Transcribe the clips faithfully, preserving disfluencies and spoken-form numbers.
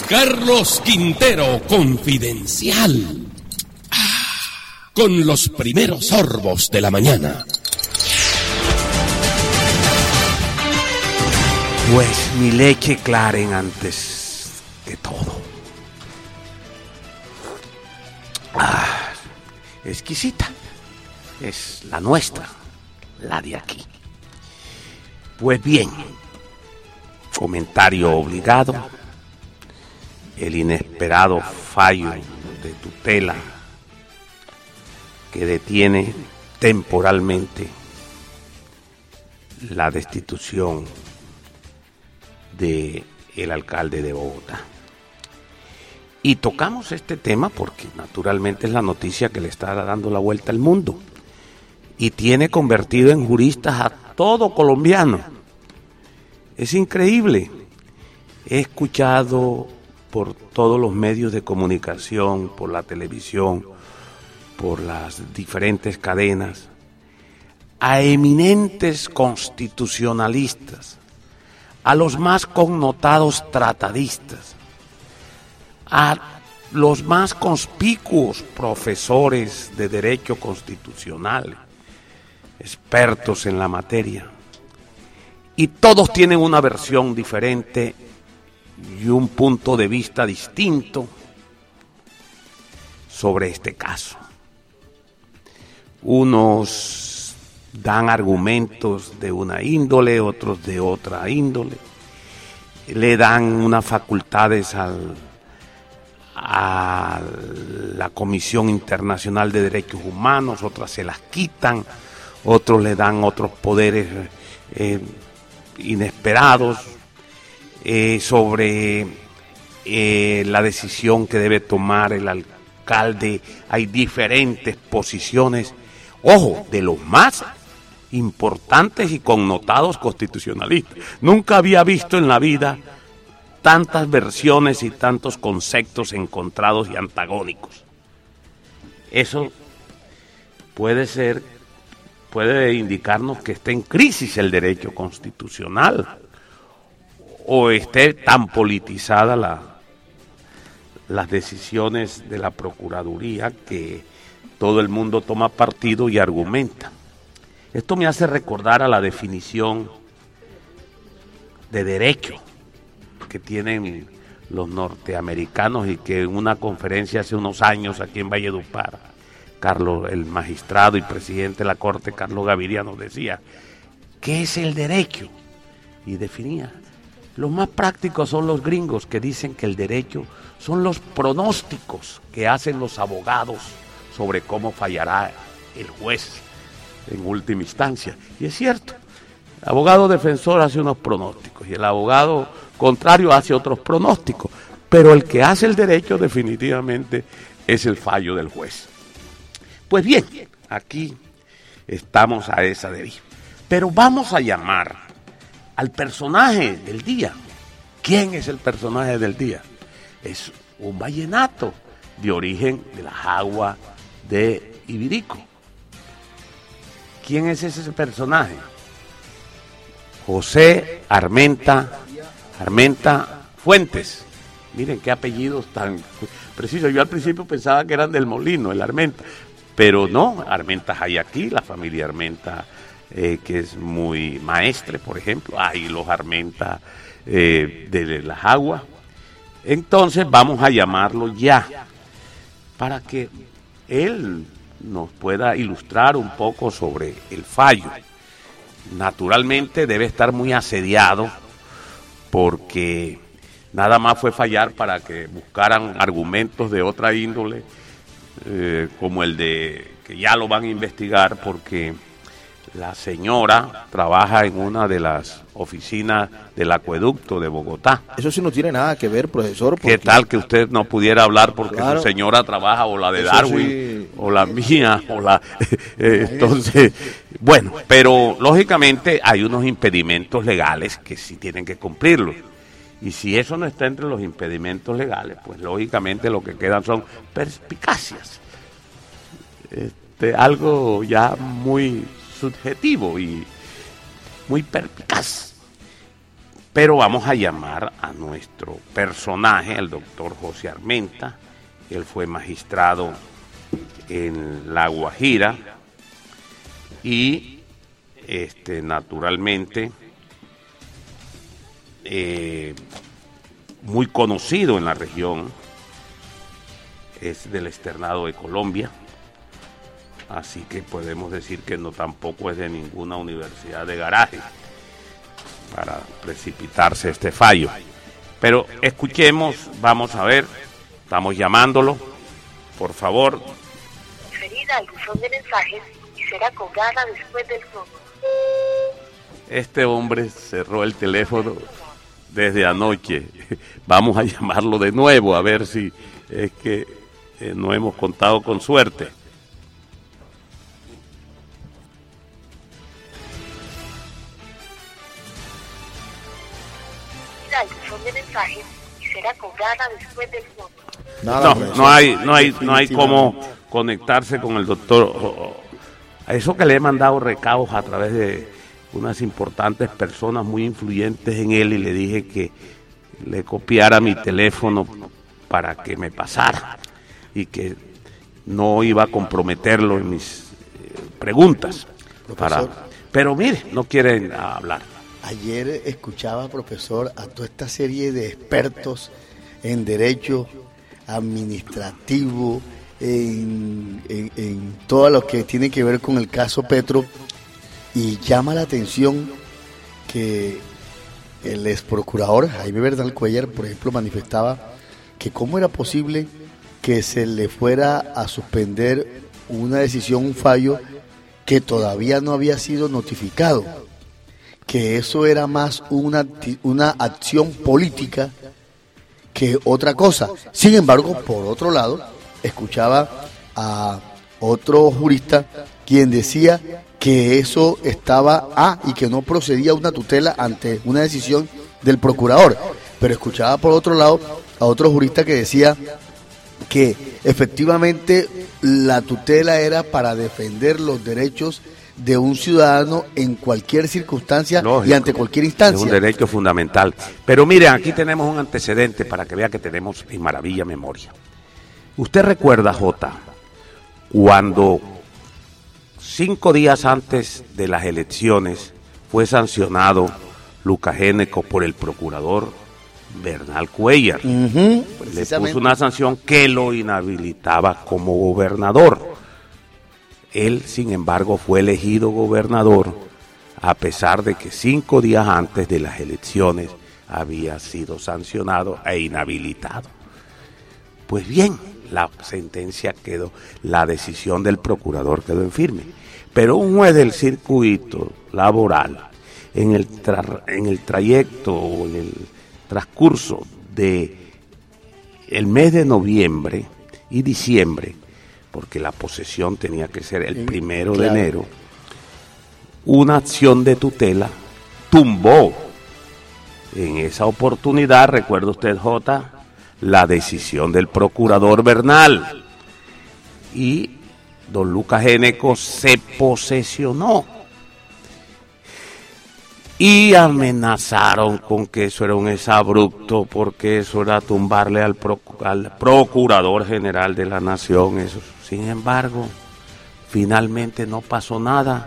Carlos Quintero Confidencial. Ah, con los primeros sorbos de la mañana. Pues mi leche Claren antes que todo. Ah, exquisita. Es la nuestra, la de aquí. Pues bien, comentario obligado. El inesperado fallo de tutela que detiene temporalmente la destitución de el alcalde de Bogotá. Y tocamos este tema porque naturalmente es la noticia que le está dando la vuelta al mundo y tiene convertido en juristas a todo colombiano. Es increíble. He escuchado por todos los medios de comunicación, por la televisión, por las diferentes cadenas, a eminentes constitucionalistas, a los más connotados tratadistas, a los más conspicuos profesores de derecho constitucional, expertos en la materia, y todos tienen una versión diferente y un punto de vista distinto sobre este caso. Unos dan argumentos de una índole, otros de otra índole, le dan unas facultades al, a la Comisión Internacional de Derechos Humanos, otras se las quitan, otros le dan otros poderes eh, inesperados, Eh, sobre eh, la decisión que debe tomar el alcalde. Hay diferentes posiciones, ojo, de los más importantes y connotados constitucionalistas. Nunca había visto en la vida tantas versiones y tantos conceptos encontrados y antagónicos. Eso puede ser, puede indicarnos que está en crisis el derecho constitucional, o esté tan politizada la, las decisiones de la Procuraduría que todo el mundo toma partido y argumenta. Esto me hace recordar a la definición de derecho que tienen los norteamericanos y que en una conferencia hace unos años aquí en Valledupar, Carlos, el magistrado y presidente de la Corte, Carlos Gaviria, nos decía, ¿qué es el derecho? Y definía. Los más prácticos son los gringos, que dicen que el derecho son los pronósticos que hacen los abogados sobre cómo fallará el juez en última instancia. Y es cierto, el abogado defensor hace unos pronósticos y el abogado contrario hace otros pronósticos, pero el que hace el derecho definitivamente es el fallo del juez. Pues bien, aquí estamos a esa deriva. Pero vamos a llamar al personaje del día. ¿Quién es el personaje del día? Es un vallenato de origen de la Jagua de Ibirico. ¿Quién es ese personaje? José Armenta, Armenta Fuentes. Miren qué apellidos tan precisos. Yo al principio pensaba que eran del Molino, el Armenta, pero no, Armenta hay aquí, la familia Armenta, Eh, que es muy maestre, por ejemplo, hay los Armenta eh, de las Aguas. Entonces vamos a llamarlo ya, para que él nos pueda ilustrar un poco sobre el fallo. Naturalmente debe estar muy asediado, porque nada más fue fallar para que buscaran argumentos de otra índole, eh, como el de que ya lo van a investigar, porque la señora trabaja en una de las oficinas del acueducto de Bogotá. Eso sí no tiene nada que ver, profesor. ¿Qué tal que usted no pudiera hablar porque claro, su señora trabaja, o la de eso Darwin, sí, o la mía, o la... Eh, entonces, bueno, pero lógicamente hay unos impedimentos legales que sí tienen que cumplirlos. Y si eso no está entre los impedimentos legales, pues lógicamente lo que quedan son perspicacias. Este, algo ya muy subjetivo y muy perspicaz. Pero vamos a llamar a nuestro personaje, el doctor José Armenta. Él fue magistrado en La Guajira y este, naturalmente eh, muy conocido en la región, es del externado de Colombia, así que podemos decir que no tampoco es de ninguna universidad de garaje para precipitarse este fallo. Pero escuchemos, vamos a ver, estamos llamándolo, por favor. Referida al buzón de mensajes y será cobrada después del tono. Este hombre cerró el teléfono desde anoche. Vamos a llamarlo de nuevo a ver si es que eh, no hemos contado con suerte. Al buzón de mensajes y será cobrada después del tono. Nada, No, no hay, no hay, no hay cómo conectarse con el doctor. A eso que le he mandado recados a través de unas importantes personas muy influyentes en él y le dije que le copiara mi teléfono para que me pasara y que no iba a comprometerlo en mis eh, preguntas. Para, pero mire, no quieren hablar. Ayer escuchaba, profesor, a toda esta serie de expertos en derecho administrativo, en, en, en todo lo que tiene que ver con el caso Petro, y llama la atención que el ex procurador Jaime Bernal Cuéllar, por ejemplo, manifestaba que cómo era posible que se le fuera a suspender una decisión, un fallo que todavía no había sido notificado, que eso era más una, una acción política que otra cosa. Sin embargo, por otro lado, escuchaba a otro jurista quien decía que eso estaba, ah, y que no procedía una tutela ante una decisión del procurador. Pero escuchaba por otro lado a otro jurista que decía que efectivamente la tutela era para defender los derechos de un ciudadano en cualquier circunstancia. Lógico, y ante cualquier instancia. Es un derecho fundamental. Pero miren, aquí tenemos un antecedente para que vea que tenemos en maravilla memoria. Usted recuerda, Jota, cuando cinco días antes de las elecciones fue sancionado Lucas Géneco por el procurador Bernal Cuéllar. Uh-huh, Le puso una sanción que lo inhabilitaba como gobernador. Él, sin embargo, fue elegido gobernador a pesar de que cinco días antes de las elecciones había sido sancionado e inhabilitado. Pues bien, la sentencia quedó, la decisión del procurador quedó en firme. Pero un juez del circuito laboral, en el, tra- en el trayecto o en el transcurso de el mes de noviembre y diciembre, porque la posesión tenía que ser el primero claro. de enero, una acción de tutela tumbó en esa oportunidad, recuerda usted, Jota, la decisión del procurador Bernal, y don Lucas Géneco se posesionó y amenazaron con que eso era un exabrupto, porque eso era tumbarle al, proc- al procurador general de la nación. Eso. Sin embargo, finalmente no pasó nada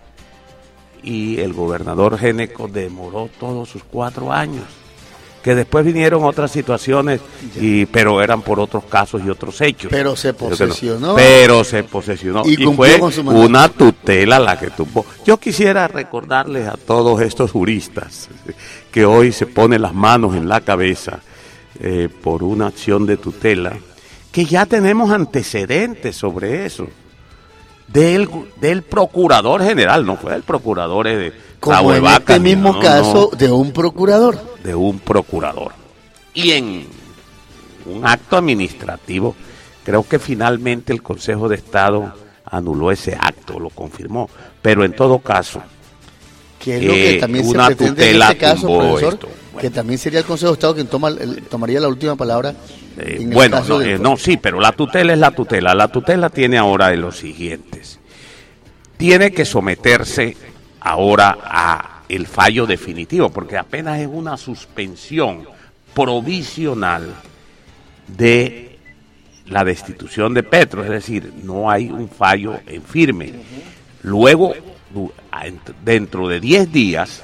y el gobernador Géneco demoró todos sus cuatro años, que después vinieron otras situaciones, y pero eran por otros casos y otros hechos. Pero se posesionó. Pero se posesionó y, y fue con su una tutela la que tuvo. Yo quisiera recordarles a todos estos juristas que hoy se ponen las manos en la cabeza eh, por una acción de tutela, que ya tenemos antecedentes sobre eso. Del, del procurador general, no fue el procurador de como en Vaca, este mismo no, caso no, de un procurador. De un procurador. Y en un acto administrativo, creo que finalmente el Consejo de Estado anuló ese acto, lo confirmó. Pero en todo caso, que es lo que eh, también se una pretende en este caso, profesor, esto. Bueno. Que también sería el Consejo de Estado quien toma, el, tomaría la última palabra. Eh, bueno, no, de... eh, no, sí, pero la tutela es la tutela. La tutela tiene ahora de los siguientes. Tiene que someterse ahora a el fallo definitivo, porque apenas es una suspensión provisional de la destitución de Petro, es decir, no hay un fallo en firme. Luego, dentro de diez días,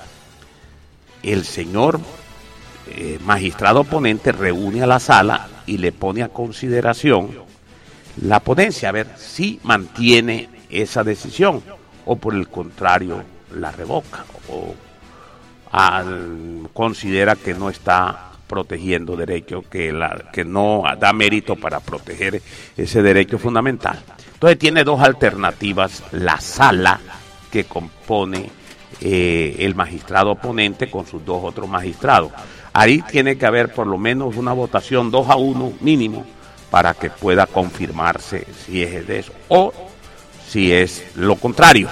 el señor eh, magistrado ponente reúne a la sala y le pone a consideración la ponencia, a ver si mantiene esa decisión o por el contrario la revoca o al, considera que no está protegiendo derecho, que, la, que no da mérito para proteger ese derecho fundamental. Entonces tiene dos alternativas la sala que compone eh, el magistrado ponente con sus dos otros magistrados. Ahí tiene que haber por lo menos una votación dos a uno mínimo para que pueda confirmarse si es de eso o si es lo contrario.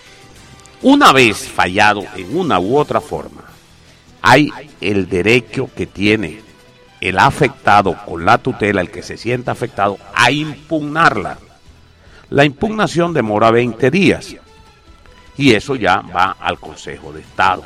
Una vez fallado en una u otra forma, hay el derecho que tiene el afectado con la tutela, el que se sienta afectado, a impugnarla. La impugnación demora veinte días y eso ya va al Consejo de Estado.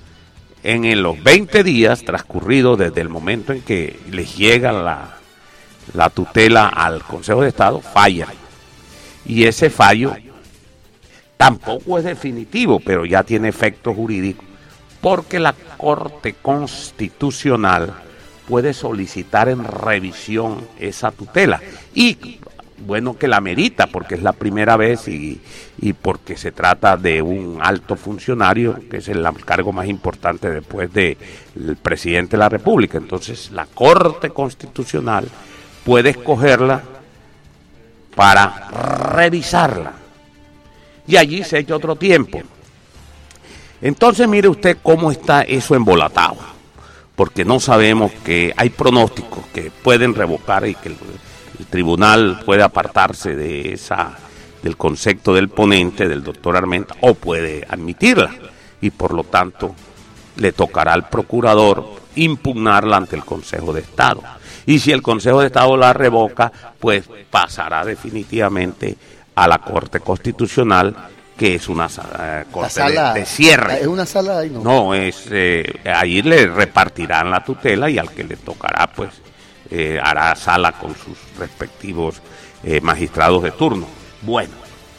En los veinte días transcurridos desde el momento en que les llega la, la tutela al Consejo de Estado, falla. Y ese fallo tampoco es definitivo, pero ya tiene efecto jurídico, porque la Corte Constitucional puede solicitar en revisión esa tutela. Y bueno que la merita, porque es la primera vez y, y porque se trata de un alto funcionario, que es el cargo más importante después del presidente de la República. Entonces la Corte Constitucional puede escogerla para revisarla. Y allí se echa otro tiempo. Entonces mire usted cómo está eso embolatado, porque no sabemos, que hay pronósticos que pueden revocar y que el, el tribunal puede apartarse de esa del concepto del ponente, del doctor Armenta, o puede admitirla, y por lo tanto le tocará al procurador impugnarla ante el Consejo de Estado. Y si el Consejo de Estado la revoca, pues pasará definitivamente a la Corte Constitucional, que es una uh, corte sala, de, de cierre. ¿Es una sala ahí? No, no es eh, ahí le repartirán la tutela y al que le tocará, pues, eh, hará sala con sus respectivos eh, magistrados de turno. Bueno,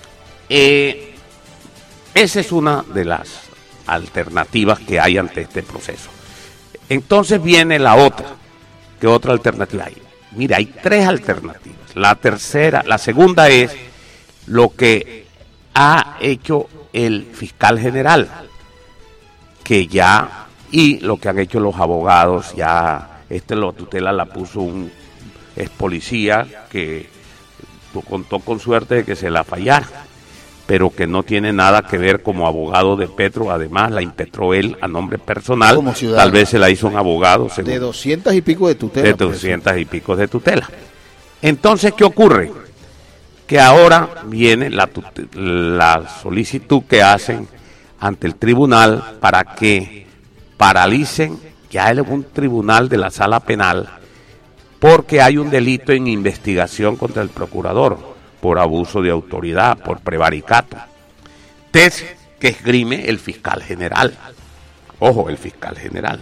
eh, esa es una de las alternativas que hay ante este proceso. Entonces viene la otra. ¿Qué otra alternativa hay? Mira, hay tres alternativas. La tercera, la segunda es lo que ha hecho el fiscal general, que ya, y lo que han hecho los abogados, ya, este lo tutela la puso un ex policía que contó con suerte de que se la fallara, pero que no tiene nada que ver como abogado de Petro, además la impetró él a nombre personal, tal vez se la hizo un abogado. Según, de doscientas y pico de tutela. De doscientas y pico de tutela. Entonces, ¿qué ocurre? Que ahora viene la, la solicitud que hacen ante el tribunal para que paralicen, ya es un tribunal de la sala penal, porque hay un delito en investigación contra el procurador por abuso de autoridad, por prevaricato, test que esgrime el fiscal general. Ojo, el fiscal general.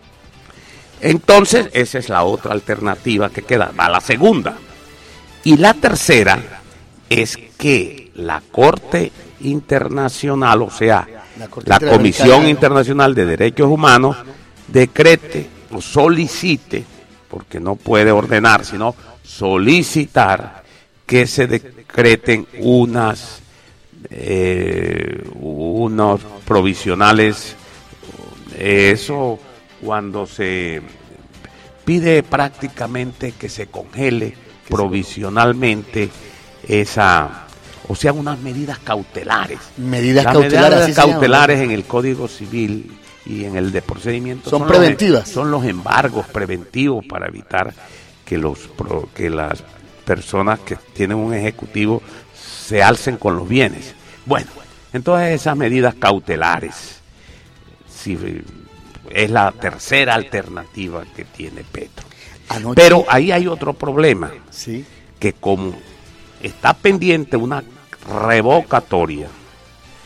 Entonces, esa es la otra alternativa que queda, va la segunda. Y la tercera es que la Corte Internacional, o sea, la, la Comisión Internacional de Derechos Humanos, decrete o solicite, porque no puede ordenar, sino solicitar que se decreten unas eh, unos provisionales. Eso cuando se pide prácticamente que se congele provisionalmente esa, o sea, unas medidas cautelares. Medidas Las cautelares, medidas cautelares en el Código Civil y en el de procedimiento son, son preventivas. Los, son los embargos preventivos para evitar que los que las personas que tienen un ejecutivo se alcen con los bienes. Bueno, entonces esas medidas cautelares sí, es la tercera alternativa que tiene Petro. Anoche, pero ahí hay otro problema, sí, que como está pendiente una revocatoria,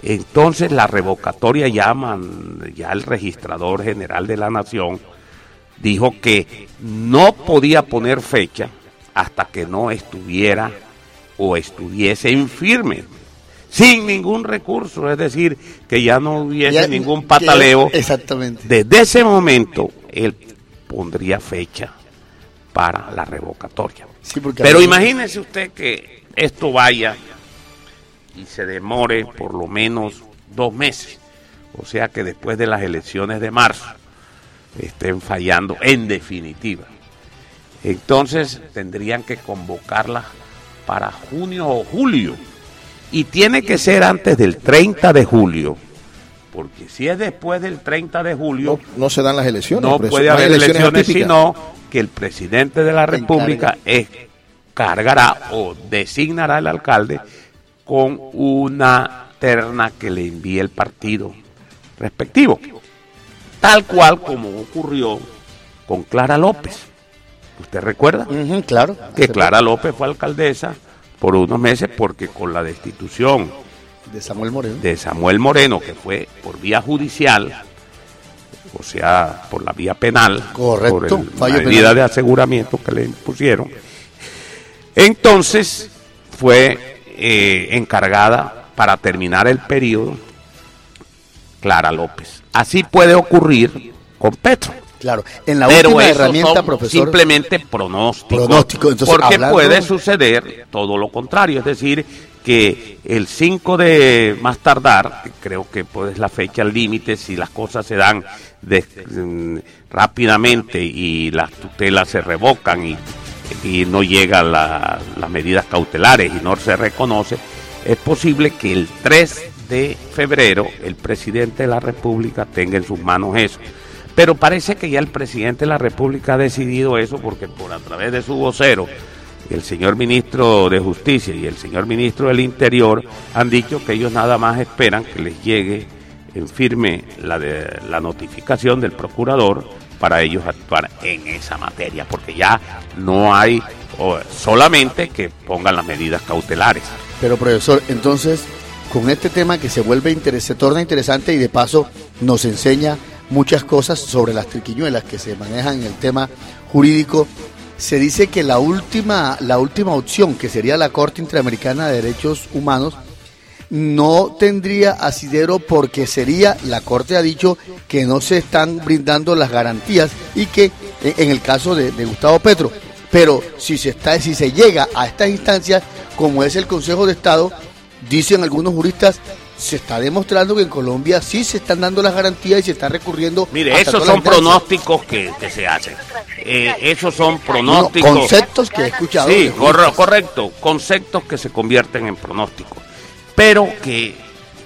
Entonces la revocatoria llaman, ya el registrador general de la Nación dijo que no podía poner fecha hasta que no estuviera o estuviese en firme, sin ningún recurso, es decir, que ya no hubiese ya, ningún pataleo. Que, exactamente. Desde ese momento, él pondría fecha para la revocatoria. Sí, pero imagínese usted que esto vaya y se demore por lo menos dos meses, o sea que después de las elecciones de marzo estén fallando en definitiva. Entonces tendrían que convocarla para junio o julio, y tiene que ser antes del treinta de julio, porque si es después del treinta de julio no, no se dan las elecciones, no puede haber elecciones, elecciones sino que el presidente de la República cargará o designará al alcalde con una terna que le envíe el partido respectivo, tal cual como ocurrió con Clara López. ¿Usted recuerda? Uh-huh, claro. Que Clara López fue alcaldesa por unos meses porque con la destitución de Samuel Moreno, de Samuel Moreno, que fue por vía judicial, o sea, por la vía penal, correcto, por la medida de aseguramiento que le impusieron, entonces fue eh, encargada para terminar el periodo Clara López. Así puede ocurrir con Petro. Claro, en la Pero última herramienta, son profesor. Simplemente pronóstico. Pronóstico, entonces, porque hablando... puede suceder todo lo contrario, es decir, que el cinco de más tardar, creo que pues es la fecha límite, si las cosas se dan de, mm, rápidamente y las tutelas se revocan y, y no llegan la, las medidas cautelares y no se reconoce, es posible que el tres de febrero el presidente de la República tenga en sus manos eso. Pero parece que ya el presidente de la República ha decidido eso, porque por a través de su vocero, el señor ministro de Justicia y el señor ministro del Interior han dicho que ellos nada más esperan que les llegue en firme la, de, la notificación del procurador para ellos actuar en esa materia, porque ya no hay o, solamente que pongan las medidas cautelares. Pero profesor, entonces, con este tema que se vuelve interes- se torna interesante y de paso nos enseña muchas cosas sobre las triquiñuelas que se manejan en el tema jurídico, se dice que la última, la última opción, que sería la Corte Interamericana de Derechos Humanos, no tendría asidero porque sería, la Corte ha dicho que no se están brindando las garantías y que en el caso de, de Gustavo Petro, pero si se está, si se llega a estas instancias, como es el Consejo de Estado, dicen algunos juristas, se está demostrando que en Colombia sí se están dando las garantías y se está recurriendo. Mire, esos son pronósticos que, que se hacen. Eh, esos son pronósticos. No, conceptos que he escuchado. Sí, cor- correcto. Conceptos que se convierten en pronósticos. Pero que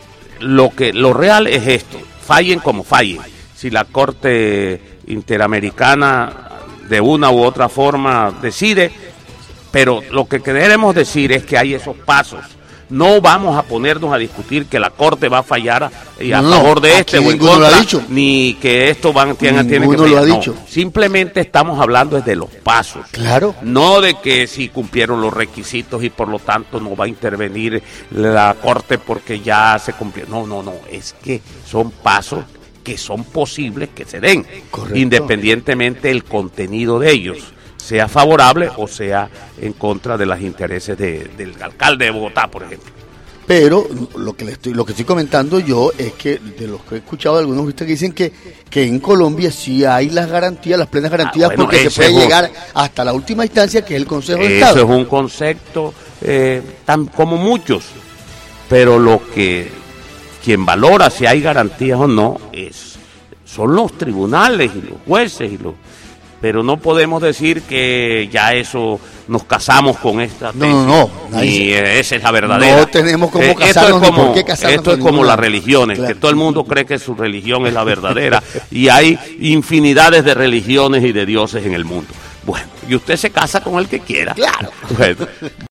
lo que lo real es esto. Fallen como fallen. Si la Corte Interamericana de una u otra forma decide, pero lo que queremos decir es que hay esos pasos. No vamos a ponernos a discutir que la Corte va a fallar a, a no, favor de este o en contra, ni que esto van, tiene, tiene que fallar. Lo ha no, dicho. Simplemente estamos hablando de los pasos. Claro. No de que si cumplieron los requisitos y por lo tanto no va a intervenir la Corte porque ya se cumplió. No, no, no. Es que son pasos que son posibles que se den, correcto, independientemente del contenido de ellos, sea favorable o sea en contra de los intereses de, del alcalde de Bogotá, por ejemplo. Pero lo que le estoy, lo que estoy comentando yo es que de los que he escuchado de algunos juristas que dicen que, que en Colombia sí hay las garantías, las plenas garantías, ah, bueno, porque se puede un, llegar hasta la última instancia que es el Consejo de Estado. Eso es un concepto eh, tan como muchos, pero lo que quien valora si hay garantías o no es son los tribunales y los jueces y los pero no podemos decir que ya eso nos casamos con esta tesis. No, no, no. Y esa es la verdadera. No tenemos cómo casarnos, esto es como, ni por qué casarnos. Esto es como las religiones, claro, que todo el mundo cree que su religión es la verdadera y hay infinidades de religiones y de dioses en el mundo. Bueno, y usted se casa con el que quiera. Claro. Bueno,